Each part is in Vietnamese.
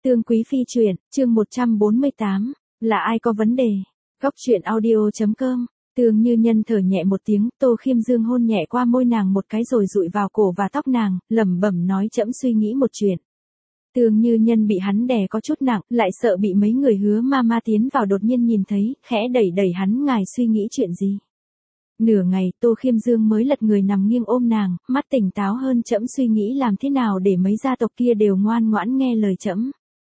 Tương Quý Phi truyện, chương 148, là ai có vấn đề? Góc truyện audio.com. Tương Như Nhân thở nhẹ một tiếng, Tô Khiêm Dương hôn nhẹ qua môi nàng một cái rồi dụi vào cổ và tóc nàng, lẩm bẩm nói trẫm suy nghĩ một chuyện. Tương Như Nhân bị hắn đè có chút nặng, lại sợ bị mấy người hứa ma tiến vào đột nhiên nhìn thấy, khẽ đẩy đẩy hắn, ngài suy nghĩ chuyện gì? Nửa ngày, Tô Khiêm Dương mới lật người nằm nghiêng ôm nàng, mắt tỉnh táo hơn, trẫm suy nghĩ làm thế nào để mấy gia tộc kia đều ngoan ngoãn nghe lời trẫm.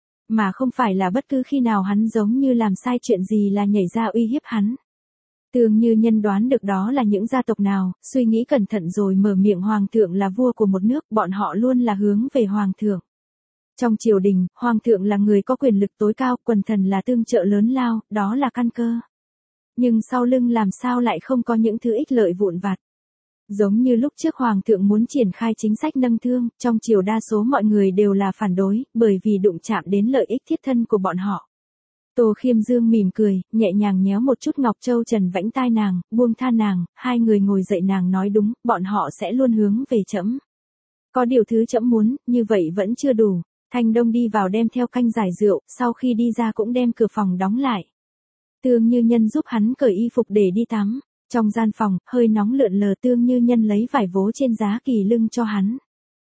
Mà không phải là bất cứ khi nào hắn giống như làm sai chuyện gì là nhảy ra uy hiếp hắn. Tương Như Nhân đoán được đó là những gia tộc nào, suy nghĩ cẩn thận rồi mở miệng, hoàng thượng là vua của một nước, bọn họ luôn là hướng về hoàng thượng. Trong triều đình, hoàng thượng là người có quyền lực tối cao, quần thần là tương trợ lớn lao, đó là căn cơ. Nhưng sau lưng làm sao lại không có những thứ ích lợi vụn vặt. Giống như lúc trước hoàng thượng muốn triển khai chính sách nâng thương, trong triều đa số mọi người đều là phản đối, bởi vì đụng chạm đến lợi ích thiết thân của bọn họ. Tô Khiêm Dương mỉm cười, nhẹ nhàng nhéo một chút ngọc châu trần vãnh tai nàng, buông tha nàng, hai người ngồi dậy, nàng nói đúng, bọn họ sẽ luôn hướng về trẫm. Có điều thứ trẫm muốn, như vậy vẫn chưa đủ. Thanh Đông đi vào đem theo canh giải rượu, sau khi đi ra cũng đem cửa phòng đóng lại. Tương Như Nhân giúp hắn cởi y phục để đi tắm. Trong gian phòng, hơi nóng lượn lờ, Tương Như Nhân lấy vải vố trên giá kỳ lưng cho hắn.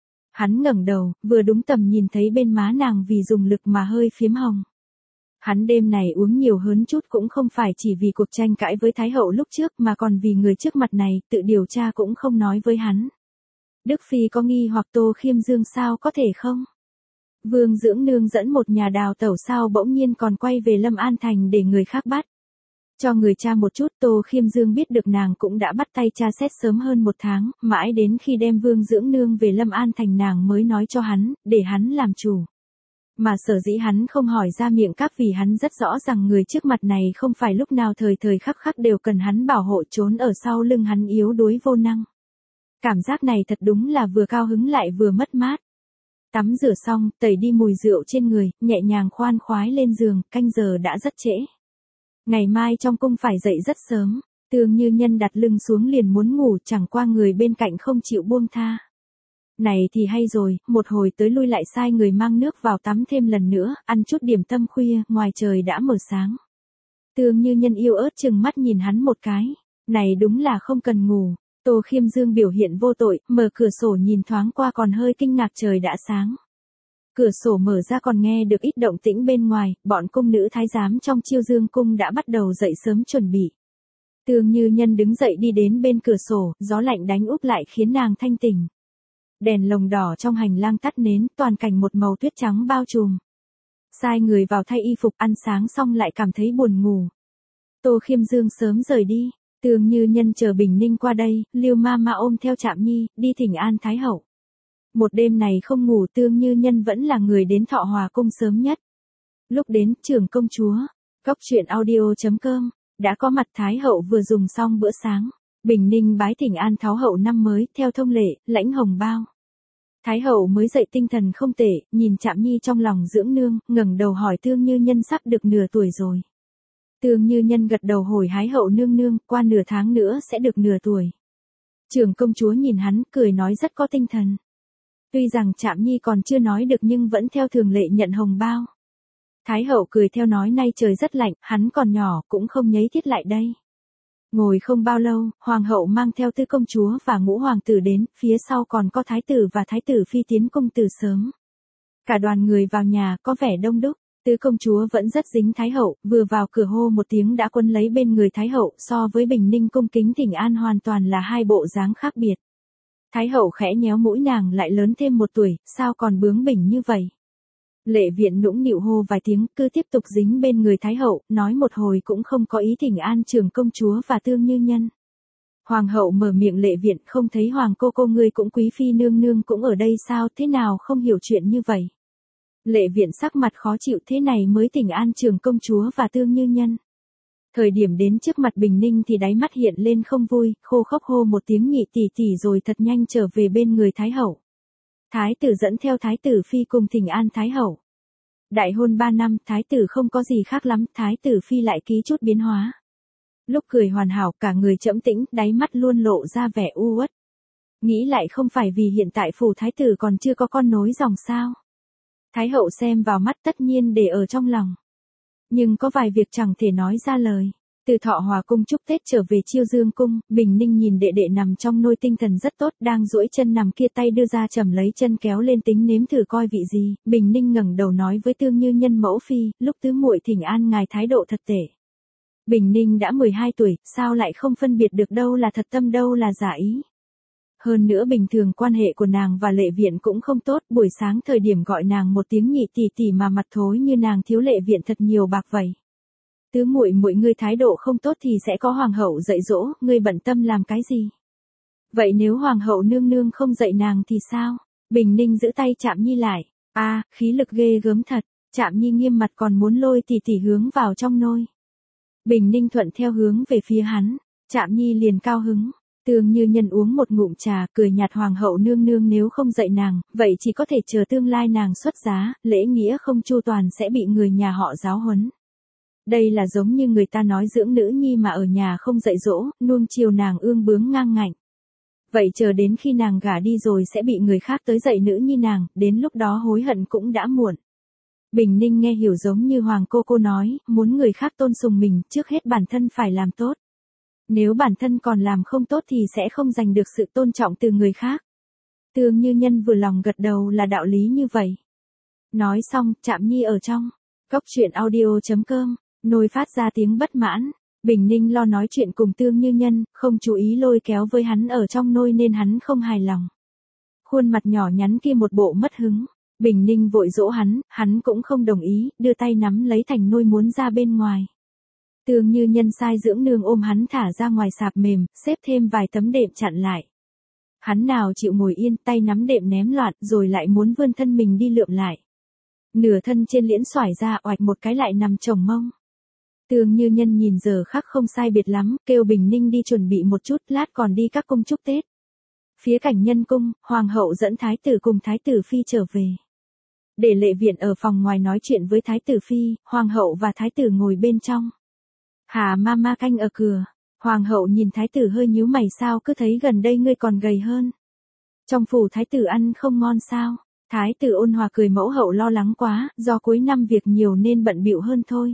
Hắn ngẩng đầu, vừa đúng tầm nhìn thấy bên má nàng vì dùng lực mà hơi phiếm hồng. Hắn đêm này uống nhiều hơn chút cũng không phải chỉ vì cuộc tranh cãi với Thái hậu lúc trước mà còn vì người trước mặt này, tự điều tra cũng không nói với hắn. Đức Phi có nghi hoặc Tô Khiêm Dương sao có thể không? Vương Dưỡng Nương dẫn một nhà đào tẩu sao bỗng nhiên còn quay về Lâm An Thành để người khác bắt. Cho người tra một chút, Tô Khiêm Dương biết được nàng cũng đã bắt tay tra xét sớm hơn một tháng, mãi đến khi đem Vương Dưỡng Nương về Lâm An Thành nàng mới nói cho hắn, để hắn làm chủ. Mà sở dĩ hắn không hỏi ra miệng các vì hắn rất rõ rằng người trước mặt này không phải lúc nào thời thời khắc khắc đều cần hắn bảo hộ, trốn ở sau lưng hắn yếu đuối vô năng. Cảm giác này thật đúng là vừa cao hứng lại vừa mất mát. Tắm rửa xong, tẩy đi mùi rượu trên người, nhẹ nhàng khoan khoái lên giường, canh giờ đã rất trễ. Ngày mai trong cung phải dậy rất sớm, Tương Như Nhân đặt lưng xuống liền muốn ngủ, chẳng qua người bên cạnh không chịu buông tha. Này thì hay rồi, một hồi tới lui lại sai người mang nước vào tắm thêm lần nữa, ăn chút điểm tâm khuya, ngoài trời đã mở sáng. Tương Như Nhân yêu ớt chừng mắt nhìn hắn một cái, này đúng là không cần ngủ. Tô Khiêm Dương biểu hiện vô tội, mở cửa sổ nhìn thoáng qua còn hơi kinh ngạc, trời đã sáng. Cửa sổ mở ra còn nghe được ít động tĩnh bên ngoài, bọn cung nữ thái giám trong Chiêu Dương cung đã bắt đầu dậy sớm chuẩn bị. Tương Như Nhân đứng dậy đi đến bên cửa sổ, gió lạnh đánh úp lại khiến nàng thanh tỉnh. Đèn lồng đỏ trong hành lang tắt nến, toàn cảnh một màu tuyết trắng bao trùm. Sai người vào thay y phục, ăn sáng xong lại cảm thấy buồn ngủ. Tô Khiêm Dương sớm rời đi. Tương Như Nhân chờ Bình Ninh qua đây, Lưu Ma ôm theo Trạm Nhi, đi thỉnh an Thái hậu. Một đêm này không ngủ, Tương Như Nhân vẫn là người đến Thọ Hòa cung sớm nhất. Lúc đến, trưởng công chúa, góc truyện audio.com, đã có mặt. Thái hậu vừa dùng xong bữa sáng. Bình Ninh bái thỉnh an Thái hậu năm mới, theo thông lệ, lãnh hồng bao. Thái hậu mới dậy tinh thần không tệ, nhìn Trạm Nhi trong lòng Dưỡng Nương, ngẩng đầu hỏi Tương Như Nhân sắp được nửa tuổi rồi. Tương Như Nhân gật đầu hồi hái hậu nương nương, qua nửa tháng nữa sẽ được nửa tuổi. Trưởng công chúa nhìn hắn, cười nói rất có tinh thần. Tuy rằng Trạm Nhi còn chưa nói được nhưng vẫn theo thường lệ nhận hồng bao. Thái hậu cười theo nói nay trời rất lạnh, hắn còn nhỏ, cũng không nhấy thiết lại đây. Ngồi không bao lâu, hoàng hậu mang theo tứ công chúa và ngũ hoàng tử đến, phía sau còn có thái tử và thái tử phi tiến cung từ sớm. Cả đoàn người vào nhà có vẻ đông đúc. Tứ công chúa vẫn rất dính Thái hậu, vừa vào cửa hô một tiếng đã quấn lấy bên người Thái hậu, so với Bình Ninh cung kính thỉnh an hoàn toàn là hai bộ dáng khác biệt. Thái hậu khẽ nhéo mũi, nàng lại lớn thêm một tuổi, sao còn bướng bỉnh như vậy? Lệ Viện nũng nịu hô vài tiếng, cứ tiếp tục dính bên người Thái hậu, nói một hồi cũng không có ý thỉnh an trưởng công chúa và Tương Như Nhân. Hoàng hậu mở miệng, Lệ Viện, không thấy hoàng cô ngươi cũng quý phi nương nương cũng ở đây sao, thế nào không hiểu chuyện như vậy? Lệ Viện sắc mặt khó chịu, thế này mới thỉnh an trưởng công chúa và Tương Như Nhân. Thời điểm đến trước mặt Bình Ninh thì đáy mắt hiện lên không vui, khô khốc hô một tiếng nhị tỷ tỷ rồi thật nhanh trở về bên người Thái hậu. Thái tử dẫn theo thái tử phi cùng thỉnh an Thái hậu. Đại hôn 3 năm, thái tử không có gì khác lắm, thái tử phi lại ký chút biến hóa. Lúc cười hoàn hảo, cả người trẫm tĩnh, đáy mắt luôn lộ ra vẻ u uất. Nghĩ lại không phải vì hiện tại phủ thái tử còn chưa có con nối dòng sao? Thái hậu xem vào mắt tất nhiên để ở trong lòng. Nhưng có vài việc chẳng thể nói ra lời. Từ Thọ Hòa cung chúc Tết trở về Chiêu Dương cung, Bình Ninh nhìn đệ đệ nằm trong nôi tinh thần rất tốt, đang duỗi chân nằm kia tay đưa ra chầm lấy chân kéo lên tính nếm thử coi vị gì. Bình Ninh ngẩng đầu nói với Tương Như Nhân mẫu phi, lúc tứ muội thỉnh an ngài thái độ thật tệ. Bình Ninh đã 12 tuổi, sao lại không phân biệt được đâu là thật tâm đâu là giả ý. Hơn nữa bình thường quan hệ của nàng và Lệ Viện cũng không tốt, buổi sáng thời điểm gọi nàng một tiếng nhị tỷ tỷ mà mặt thối như nàng thiếu Lệ Viện thật nhiều bạc vậy. Tứ muội muội ngươi thái độ không tốt thì sẽ có hoàng hậu dạy dỗ, ngươi bận tâm làm cái gì? Vậy nếu hoàng hậu nương nương không dạy nàng thì sao? Bình Ninh giữ tay Trạm Nhi lại. Khí lực ghê gớm thật. Trạm Nhi nghiêm mặt còn muốn lôi tỷ tỷ hướng vào trong nôi. Bình Ninh thuận theo hướng về phía hắn. Trạm Nhi liền cao hứng. Tương Như Nhân uống một ngụm trà, cười nhạt hoàng hậu nương nương nếu không dạy nàng, vậy chỉ có thể chờ tương lai nàng xuất giá, lễ nghĩa không chu toàn sẽ bị người nhà họ giáo huấn. Đây là giống như người ta nói dưỡng nữ nhi mà ở nhà không dạy dỗ, nuông chiều nàng ương bướng ngang ngạnh. Vậy chờ đến khi nàng gả đi rồi sẽ bị người khác tới dạy nữ nhi nàng, đến lúc đó hối hận cũng đã muộn. Bình Ninh nghe hiểu giống như hoàng cô nói, muốn người khác tôn sùng mình, trước hết bản thân phải làm tốt. Nếu bản thân còn làm không tốt thì sẽ không giành được sự tôn trọng từ người khác. Tương Như Nhân vừa lòng gật đầu là đạo lý như vậy. Nói xong, Trạm Nhi ở trong. Cốc truyện audio.com, nôi phát ra tiếng bất mãn. Bình Ninh lo nói chuyện cùng Tương Như Nhân, không chú ý lôi kéo với hắn ở trong nôi nên hắn không hài lòng. Khuôn mặt nhỏ nhắn kia một bộ mất hứng. Bình Ninh vội dỗ hắn cũng không đồng ý, đưa tay nắm lấy thành nôi muốn ra bên ngoài. Tương Như Nhân sai dưỡng nương ôm hắn thả ra ngoài sạp mềm, xếp thêm vài tấm đệm chặn lại. Hắn nào chịu ngồi yên, tay nắm đệm ném loạn, rồi lại muốn vươn thân mình đi lượm lại. Nửa thân trên liễn xoải ra, oạch một cái lại nằm chồng mông. Tương Như Nhân nhìn giờ khắc không sai biệt lắm, kêu Bình Ninh đi chuẩn bị một chút, lát còn đi các cung chúc Tết. Phía Cảnh Nhân cung, hoàng hậu dẫn thái tử cùng thái tử phi trở về. Để Lệ Viện ở phòng ngoài nói chuyện với thái tử phi, hoàng hậu và thái tử ngồi bên trong. Hà Mama canh ở cửa. Hoàng hậu nhìn thái tử hơi nhíu mày, sao cứ thấy gần đây ngươi còn gầy hơn. Trong phủ thái tử ăn không ngon sao? Thái tử ôn hòa cười, mẫu hậu lo lắng quá, do cuối năm việc nhiều nên bận bịu hơn thôi.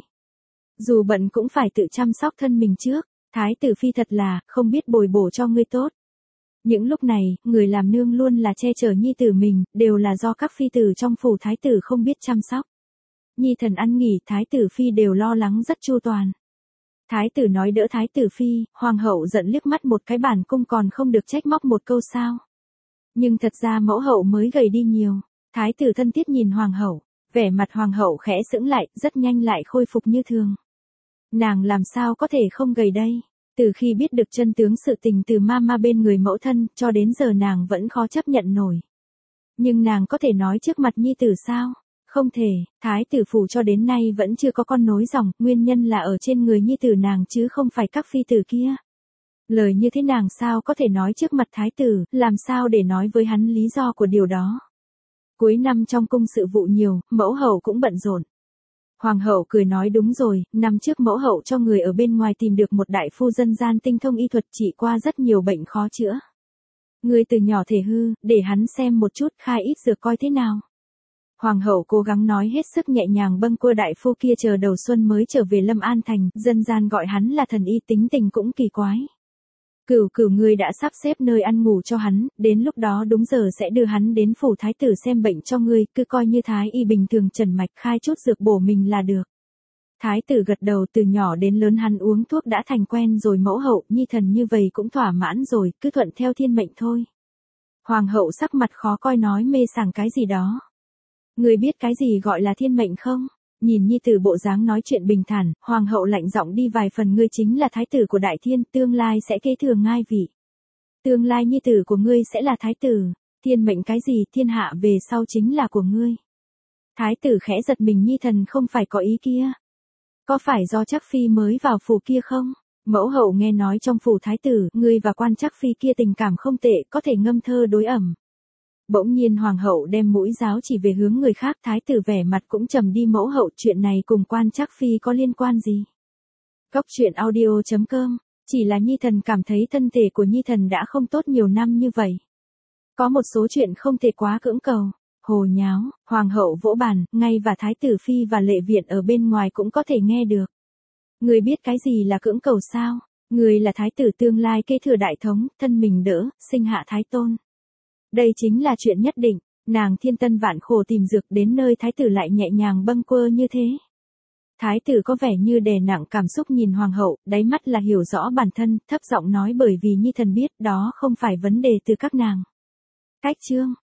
Dù bận cũng phải tự chăm sóc thân mình trước. Thái tử phi thật là, không biết bồi bổ cho ngươi tốt. Những lúc này, người làm nương luôn là che chở nhi tử mình, đều là do các phi tử trong phủ thái tử không biết chăm sóc. Nhi thần ăn nghỉ, thái tử phi đều lo lắng rất chu toàn. Thái tử nói đỡ thái tử phi, hoàng hậu giận liếc mắt một cái, bản cung còn không được trách móc một câu sao. Nhưng thật ra mẫu hậu mới gầy đi nhiều. Thái tử thân thiết nhìn hoàng hậu, vẻ mặt hoàng hậu khẽ sững lại, rất nhanh lại khôi phục như thường. Nàng làm sao có thể không gầy đây? Từ khi biết được chân tướng sự tình từ mama bên người mẫu thân, cho đến giờ nàng vẫn khó chấp nhận nổi. Nhưng nàng có thể nói trước mặt nhi tử sao? Không thể, thái tử phủ cho đến nay vẫn chưa có con nối dòng, nguyên nhân là ở trên người nhi tử nàng chứ không phải các phi tử kia. Lời như thế nàng sao có thể nói trước mặt thái tử, làm sao để nói với hắn lý do của điều đó. Cuối năm trong cung sự vụ nhiều, mẫu hậu cũng bận rộn. Hoàng hậu cười nói đúng rồi, năm trước mẫu hậu cho người ở bên ngoài tìm được một đại phu dân gian tinh thông y thuật trị qua rất nhiều bệnh khó chữa. Người từ nhỏ thể hư, để hắn xem một chút, khai ít dược coi thế nào. Hoàng hậu cố gắng nói hết sức nhẹ nhàng, bâng quơ đại phu kia chờ đầu xuân mới trở về Lâm An Thành, dân gian gọi hắn là thần y, tính tình cũng kỳ quái. Cửu ngươi đã sắp xếp nơi ăn ngủ cho hắn, đến lúc đó đúng giờ sẽ đưa hắn đến phủ thái tử xem bệnh cho ngươi, cứ coi như thái y bình thường trần mạch, khai chút dược bổ mình là được. Thái tử gật đầu, từ nhỏ đến lớn hắn uống thuốc đã thành quen rồi mẫu hậu, nhi thần như vậy cũng thỏa mãn rồi, cứ thuận theo thiên mệnh thôi. Hoàng hậu sắc mặt khó coi nói mê sảng cái gì đó. Ngươi biết cái gì gọi là thiên mệnh không? Nhìn nhi tử bộ dáng nói chuyện bình thản, hoàng hậu lạnh giọng đi vài phần, ngươi chính là thái tử của đại thiên, tương lai sẽ kế thừa ngai vị. Tương lai nhi tử của ngươi sẽ là thái tử, thiên mệnh cái gì, thiên hạ về sau chính là của ngươi. Thái tử khẽ giật mình, nhi thần không phải có ý kia. Có phải do Trác phi mới vào phủ kia không? Mẫu hậu nghe nói trong phủ thái tử, ngươi và quan Trác phi kia tình cảm không tệ, có thể ngâm thơ đối ẩm. Bỗng nhiên hoàng hậu đem mũi giáo chỉ về hướng người khác, thái tử vẻ mặt cũng trầm đi, mẫu hậu chuyện này cùng quan Trác phi có liên quan gì? Cốc truyện audio.com, chỉ là nhi thần cảm thấy thân thể của nhi thần đã không tốt nhiều năm như vậy. Có một số chuyện không thể quá cưỡng cầu. Hồ nháo, hoàng hậu vỗ bàn, ngay và thái tử phi và lệ viện ở bên ngoài cũng có thể nghe được. Người biết cái gì là cưỡng cầu sao? Người là thái tử tương lai kế thừa đại thống, thân mình đỡ, sinh hạ thái tôn. Đây chính là chuyện nhất định, nàng thiên tân vạn khổ tìm dược đến nơi thái tử lại nhẹ nhàng bâng quơ như thế. Thái tử có vẻ như đè nặng cảm xúc nhìn hoàng hậu, đáy mắt là hiểu rõ bản thân, thấp giọng nói bởi vì nhi thần biết đó không phải vấn đề từ các nàng. Cách chương